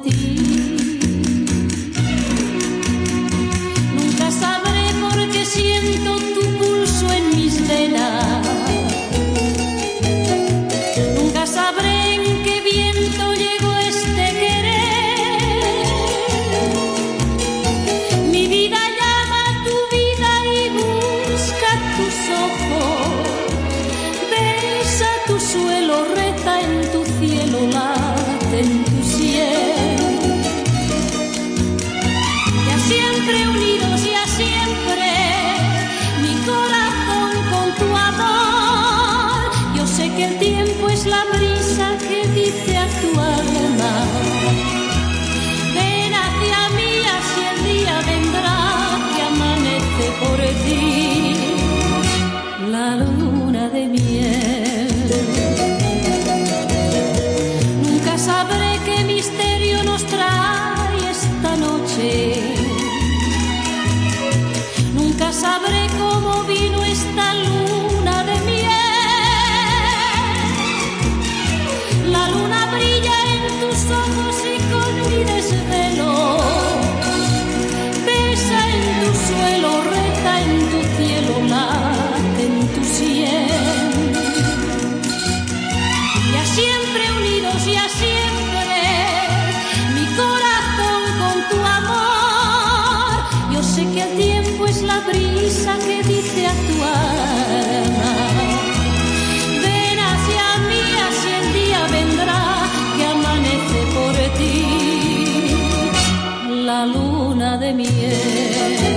ti. Nunca sabré por qué siento tu pulso en mis venas. Nunca sabré en qué viento llegó este querer. Mi vida llama a tu vida y busca tus ojos. Besa tu suelo, reza en tu cielo, late en tu sien. Ya siempre unidos, ya siempre, mi corazón con tu amor. Yo sé que el tiempo es la brisa que dice a tu alma: ven hacia mí, así el día vendrá que amanece por ti. La luna de miel. Nunca sabré qué misterio nos trae esta noche. Nunca sabré cómo vino esta luna de miel. La luna brilla en tus ojos y con mi desvelo besa en tu suelo, reza en tu cielo, late en tu sien. Ya siempre unidos, ya siempre, mi corazón con tu amor. Yo sé que el tiempo es la brisa que dice a tu alma: ven hacia mí, así el día vendrá que amanece por ti. La luna de miel.